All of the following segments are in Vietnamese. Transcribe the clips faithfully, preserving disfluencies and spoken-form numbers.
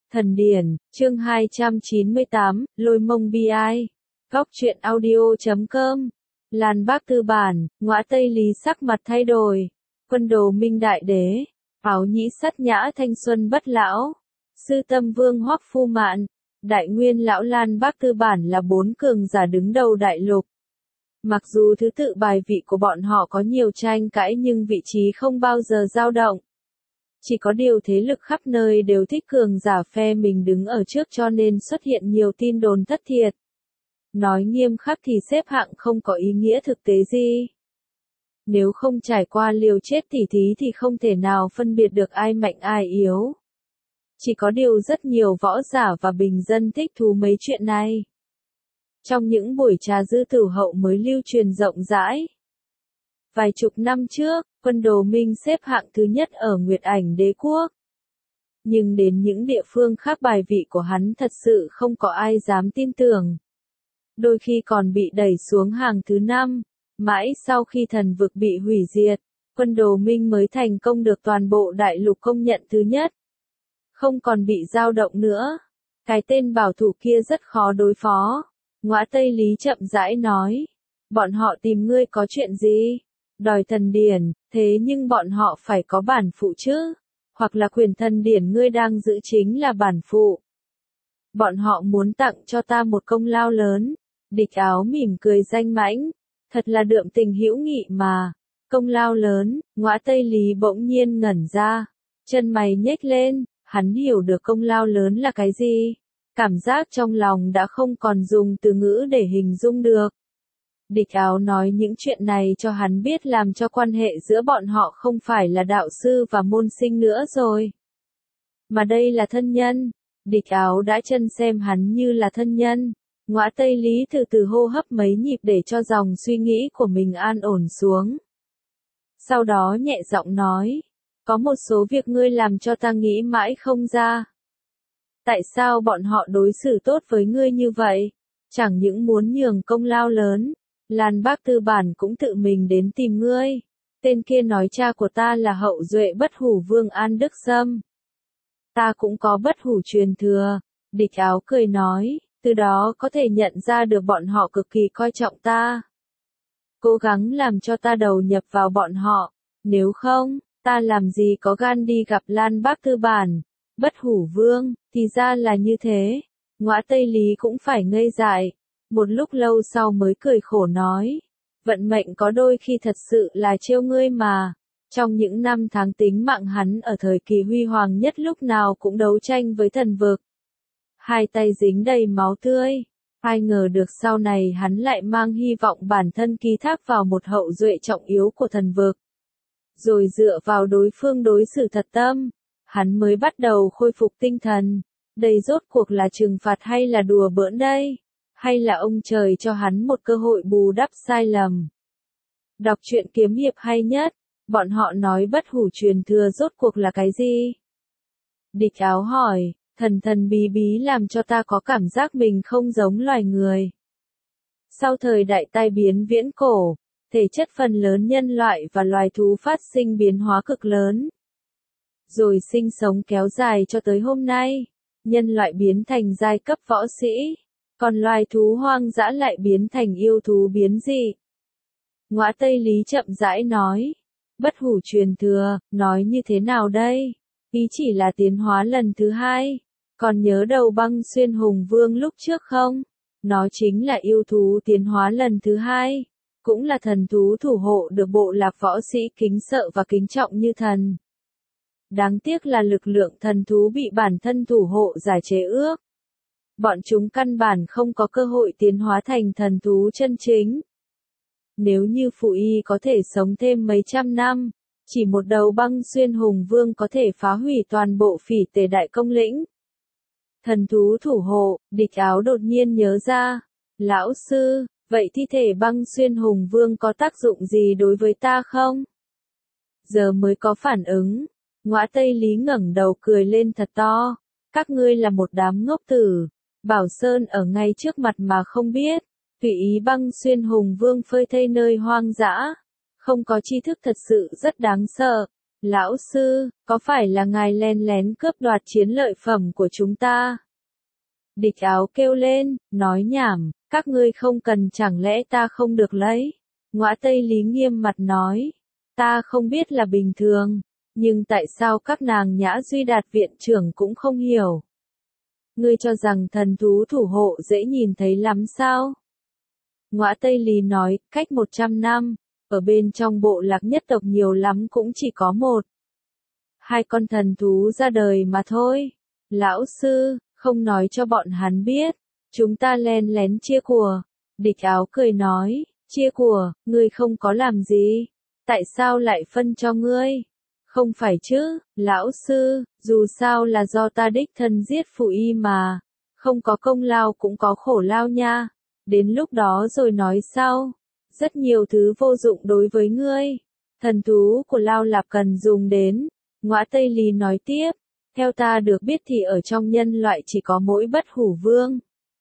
Thần điển, chương hai trăm chín mươi tám, Lôi Mông Bi Ai. Góc truyện audio chấm com. Lan Bác Tư Bản, Ngõa Tây Lý sắc mặt thay đổi. Quân đồ Minh Đại Đế, Áo Nhĩ Sắt Nhã Thanh Xuân Bất Lão, Sư Tâm Vương Hoắc Phu Mạn, Đại Nguyên Lão Lan Bác Tư Bản là bốn cường giả đứng đầu đại lục. Mặc dù thứ tự bài vị của bọn họ có nhiều tranh cãi nhưng vị trí không bao giờ dao động. Chỉ có điều thế lực khắp nơi đều thích cường giả phe mình đứng ở trước cho nên xuất hiện nhiều tin đồn thất thiệt. Nói nghiêm khắc thì xếp hạng không có ý nghĩa thực tế gì. Nếu không trải qua liều chết tỉ thí thì không thể nào phân biệt được ai mạnh ai yếu. Chỉ có điều rất nhiều võ giả và bình dân thích thú mấy chuyện này. Trong những buổi trà dư tử hậu mới lưu truyền rộng rãi. Vài chục năm trước, Quân Đồ Minh xếp hạng thứ nhất ở Nguyệt Ảnh Đế Quốc. Nhưng đến những địa phương khác bài vị của hắn thật sự không có ai dám tin tưởng. Đôi khi còn bị đẩy xuống hàng thứ năm, mãi sau khi thần vực bị hủy diệt, Quân Đồ Minh mới thành công được toàn bộ đại lục công nhận thứ nhất. Không còn bị dao động nữa. Cái tên bảo thủ kia rất khó đối phó. Ngõa Tây Lý chậm rãi nói. Bọn họ tìm ngươi có chuyện gì? Đòi thần điển, thế nhưng bọn họ phải có bản phụ chứ? Hoặc là quyền thần điển ngươi đang giữ chính là bản phụ? Bọn họ muốn tặng cho ta một công lao lớn. Địch Áo mỉm cười danh mãnh. Thật là đượm tình hữu nghị mà. Công lao lớn, Ngõa Tây Lý bỗng nhiên ngẩn ra. Chân mày nhếch lên, hắn hiểu được công lao lớn là cái gì. Cảm giác trong lòng đã không còn dùng từ ngữ để hình dung được. Địch Áo nói những chuyện này cho hắn biết làm cho quan hệ giữa bọn họ không phải là đạo sư và môn sinh nữa rồi. Mà đây là thân nhân. Địch Áo đã chân xem hắn như là thân nhân. Ngõa Tây Lý từ từ hô hấp mấy nhịp để cho dòng suy nghĩ của mình an ổn xuống. Sau đó nhẹ giọng nói. Có một số việc ngươi làm cho ta nghĩ mãi không ra. Tại sao bọn họ đối xử tốt với ngươi như vậy? Chẳng những muốn nhường công lao lớn. Lan Bác Tư Bản cũng tự mình đến tìm ngươi. Tên kia nói cha của ta là hậu duệ bất hủ vương An Đức Sâm. Ta cũng có bất hủ truyền thừa. Địch Áo cười nói, từ đó có thể nhận ra được bọn họ cực kỳ coi trọng ta. Cố gắng làm cho ta đầu nhập vào bọn họ. Nếu không, ta làm gì có gan đi gặp Lan Bác Tư Bản. Bất hủ vương, thì ra là như thế. Ngõa Tây Lý cũng phải ngây dại. Một lúc lâu sau mới cười khổ nói. Vận mệnh có đôi khi thật sự là trêu ngươi mà. Trong những năm tháng tính mạng hắn ở thời kỳ huy hoàng nhất lúc nào cũng đấu tranh với thần vực. Hai tay dính đầy máu tươi. Ai ngờ được sau này hắn lại mang hy vọng bản thân ký thác vào một hậu duệ trọng yếu của thần vực. Rồi dựa vào đối phương đối xử thật tâm. Hắn mới bắt đầu khôi phục tinh thần. Đây rốt cuộc là trừng phạt hay là đùa bỡn đây? Hay là ông trời cho hắn một cơ hội bù đắp sai lầm? Đọc truyện kiếm hiệp hay nhất. Bọn họ nói bất hủ truyền thừa rốt cuộc là cái gì? Địch Áo hỏi, thần thần bí bí làm cho ta có cảm giác mình không giống loài người. Sau thời đại tai biến viễn cổ, thể chất phần lớn nhân loại và loài thú phát sinh biến hóa cực lớn. Rồi sinh sống kéo dài cho tới hôm nay, nhân loại biến thành giai cấp võ sĩ, còn loài thú hoang dã lại biến thành yêu thú biến dị. Ngõa Tây Lý chậm rãi nói, bất hủ truyền thừa, nói như thế nào đây? Ý chỉ là tiến hóa lần thứ hai, còn nhớ đầu Băng Xuyên Hùng Vương lúc trước không? Nó chính là yêu thú tiến hóa lần thứ hai, cũng là thần thú thủ hộ được bộ lạc võ sĩ kính sợ và kính trọng như thần. Đáng tiếc là lực lượng thần thú bị bản thân thủ hộ giải chế ước. Bọn chúng căn bản không có cơ hội tiến hóa thành thần thú chân chính. Nếu như Phụ Y có thể sống thêm mấy trăm năm, chỉ một đầu Băng Xuyên Hùng Vương có thể phá hủy toàn bộ Phỉ Tề Đại Công Lĩnh. Thần thú thủ hộ, Địch Áo đột nhiên nhớ ra. Lão sư, vậy thi thể Băng Xuyên Hùng Vương có tác dụng gì đối với ta không? Giờ mới có phản ứng. Ngõa Tây Lý ngẩng đầu cười lên thật to. Các ngươi là một đám ngốc tử. Bảo Sơn ở ngay trước mặt mà không biết. Tùy ý Băng Xuyên Hùng Vương phơi thây nơi hoang dã. Không có tri thức thật sự rất đáng sợ. Lão sư, có phải là ngài len lén cướp đoạt chiến lợi phẩm của chúng ta? Địch áo kêu lên, nói nhảm, các ngươi không cần, chẳng lẽ ta không được lấy? Ngõa Tây Lý nghiêm mặt nói, ta không biết là bình thường, nhưng tại sao các nàng Nhã Duy Đạt viện trưởng cũng không hiểu? Ngươi cho rằng thần thú thủ hộ dễ nhìn thấy lắm sao? Ngõa Tây Lý nói, cách một trăm năm, ở bên trong bộ lạc nhất tộc nhiều lắm cũng chỉ có một, hai con thần thú ra đời mà thôi. Lão sư, không nói cho bọn hắn biết, chúng ta len lén chia của. Địch áo cười nói, chia của, ngươi không có làm gì, tại sao lại phân cho ngươi? Không phải chứ, lão sư, dù sao là do ta đích thân giết Phụ Y mà, không có công lao cũng có khổ lao nha, đến lúc đó rồi nói sau. Rất nhiều thứ vô dụng đối với ngươi, thần thú của Lao Lạp cần dùng đến. Ngõa Tây Lý nói tiếp, theo ta được biết thì ở trong nhân loại chỉ có mỗi Bất Hủ Vương.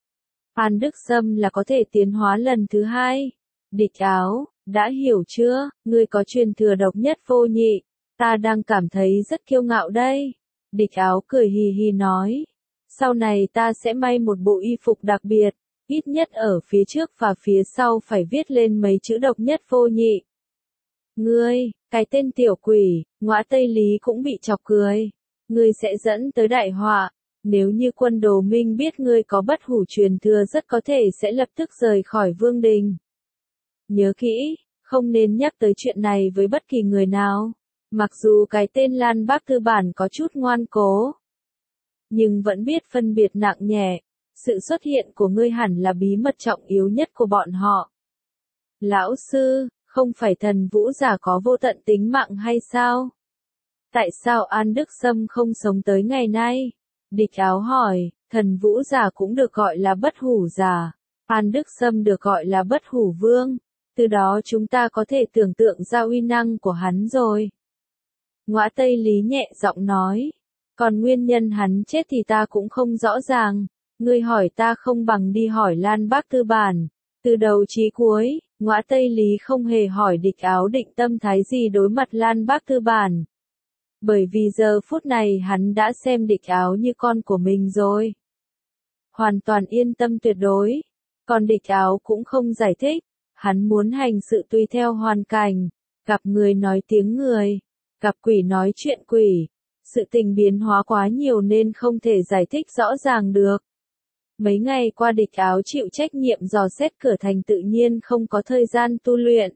An Đức Sâm là có thể tiến hóa lần thứ hai. Địch áo, đã hiểu chưa, ngươi có truyền thừa độc nhất vô nhị, ta đang cảm thấy rất kiêu ngạo đây. Địch áo cười hì hì nói, sau này ta sẽ may một bộ y phục đặc biệt, ít nhất ở phía trước và phía sau phải viết lên mấy chữ độc nhất vô nhị. Ngươi, cái tên tiểu quỷ, Ngõa Tây Lý cũng bị chọc cười. Ngươi sẽ dẫn tới đại họa, nếu như quân Đồ Minh biết ngươi có bất hủ truyền thừa rất có thể sẽ lập tức rời khỏi vương đình. Nhớ kỹ, không nên nhắc tới chuyện này với bất kỳ người nào. Mặc dù cái tên Lan Bác Tư Bản có chút ngoan cố, nhưng vẫn biết phân biệt nặng nhẹ. Sự xuất hiện của ngươi hẳn là bí mật trọng yếu nhất của bọn họ. Lão sư, không phải thần vũ giả có vô tận tính mạng hay sao? Tại sao An Đức Sâm không sống tới ngày nay? Địch áo hỏi, thần vũ giả cũng được gọi là bất hủ giả. An Đức Sâm được gọi là bất hủ vương. Từ đó chúng ta có thể tưởng tượng ra uy năng của hắn rồi. Ngõa Tây Lý nhẹ giọng nói, còn nguyên nhân hắn chết thì ta cũng không rõ ràng. Ngươi hỏi ta không bằng đi hỏi Lan Bác Tư Bản. Từ đầu chí cuối, Ngõa Tây Lý không hề hỏi địch áo định tâm thái gì đối mặt Lan Bác Tư Bản. Bởi vì giờ phút này hắn đã xem địch áo như con của mình rồi. Hoàn toàn yên tâm tuyệt đối. Còn địch áo cũng không giải thích. Hắn muốn hành sự tùy theo hoàn cảnh. Gặp người nói tiếng người. Gặp quỷ nói chuyện quỷ. Sự tình biến hóa quá nhiều nên không thể giải thích rõ ràng được. Mấy ngày qua địch áo chịu trách nhiệm dò xét cửa thành tự nhiên không có thời gian tu luyện.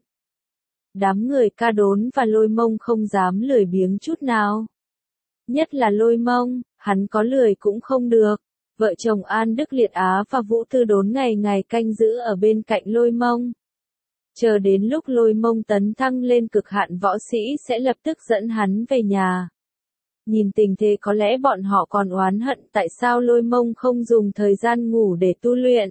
Đám người Ca Đốn và Lôi Mông không dám lười biếng chút nào. Nhất là Lôi Mông, hắn có lười cũng không được. Vợ chồng An Đức Liệt Á và Vũ Tư Đốn ngày ngày canh giữ ở bên cạnh Lôi Mông. Chờ đến lúc Lôi Mông tấn thăng lên cực hạn võ sĩ sẽ lập tức dẫn hắn về nhà. Nhìn tình thế có lẽ bọn họ còn oán hận tại sao Lôi Mông không dùng thời gian ngủ để tu luyện.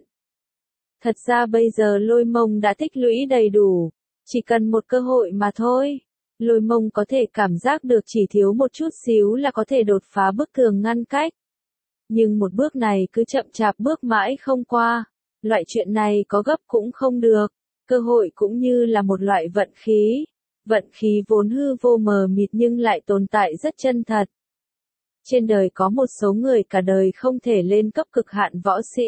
Thật ra bây giờ Lôi Mông đã tích lũy đầy đủ, chỉ cần một cơ hội mà thôi. Lôi Mông có thể cảm giác được chỉ thiếu một chút xíu là có thể đột phá bức tường ngăn cách. Nhưng một bước này cứ chậm chạp bước mãi không qua. Loại chuyện này có gấp cũng không được. Cơ hội cũng như là một loại vận khí. Vận khí vốn hư vô mờ mịt nhưng lại tồn tại rất chân thật. Trên đời có một số người cả đời không thể lên cấp cực hạn võ sĩ.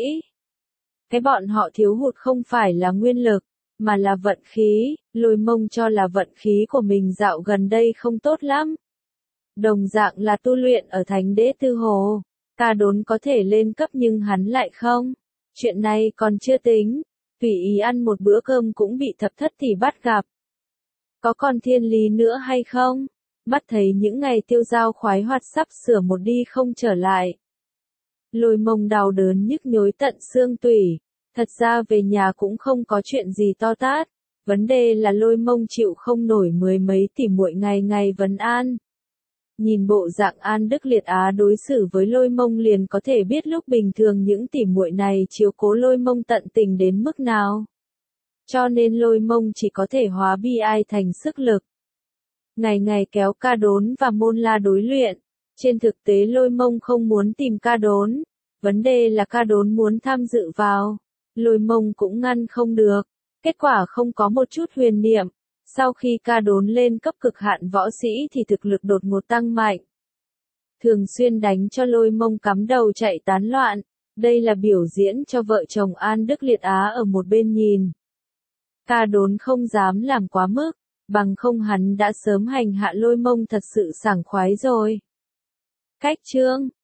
Cái bọn họ thiếu hụt không phải là nguyên lực, mà là vận khí. Lôi Mông cho là vận khí của mình dạo gần đây không tốt lắm. Đồng dạng là tu luyện ở Thánh Đế Tư Hồ. Ca Đốn có thể lên cấp nhưng hắn lại không. Chuyện này còn chưa tính. Tùy ý ăn một bữa cơm cũng bị thập thất thì bắt gặp. Có còn thiên lý nữa hay không? Mắt thấy những ngày tiêu dao khoái hoạt sắp sửa một đi không trở lại. Lôi Mông đau đớn nhức nhối tận xương tủy. Thật ra về nhà cũng không có chuyện gì to tát. Vấn đề là Lôi Mông chịu không nổi mười mấy tỷ muội ngày ngày vấn an. Nhìn bộ dạng An Đức Liệt Á đối xử với Lôi Mông liền có thể biết lúc bình thường những tỷ muội này chiếu cố Lôi Mông tận tình đến mức nào. Cho nên Lôi Mông chỉ có thể hóa bi ai thành sức lực. Ngày ngày kéo Ca Đốn và Môn La đối luyện. Trên thực tế Lôi Mông không muốn tìm Ca Đốn. Vấn đề là Ca Đốn muốn tham dự vào. Lôi Mông cũng ngăn không được. Kết quả không có một chút huyền niệm. Sau khi ca đốn lên cấp cực hạn võ sĩ thì thực lực đột ngột tăng mạnh. Thường xuyên đánh cho Lôi Mông cắm đầu chạy tán loạn. Đây là biểu diễn cho vợ chồng An Đức Liệt Á ở một bên nhìn. Ca đốn không dám làm quá mức, bằng không hắn đã sớm hành hạ Lôi Mông thật sự sảng khoái rồi. Cách chương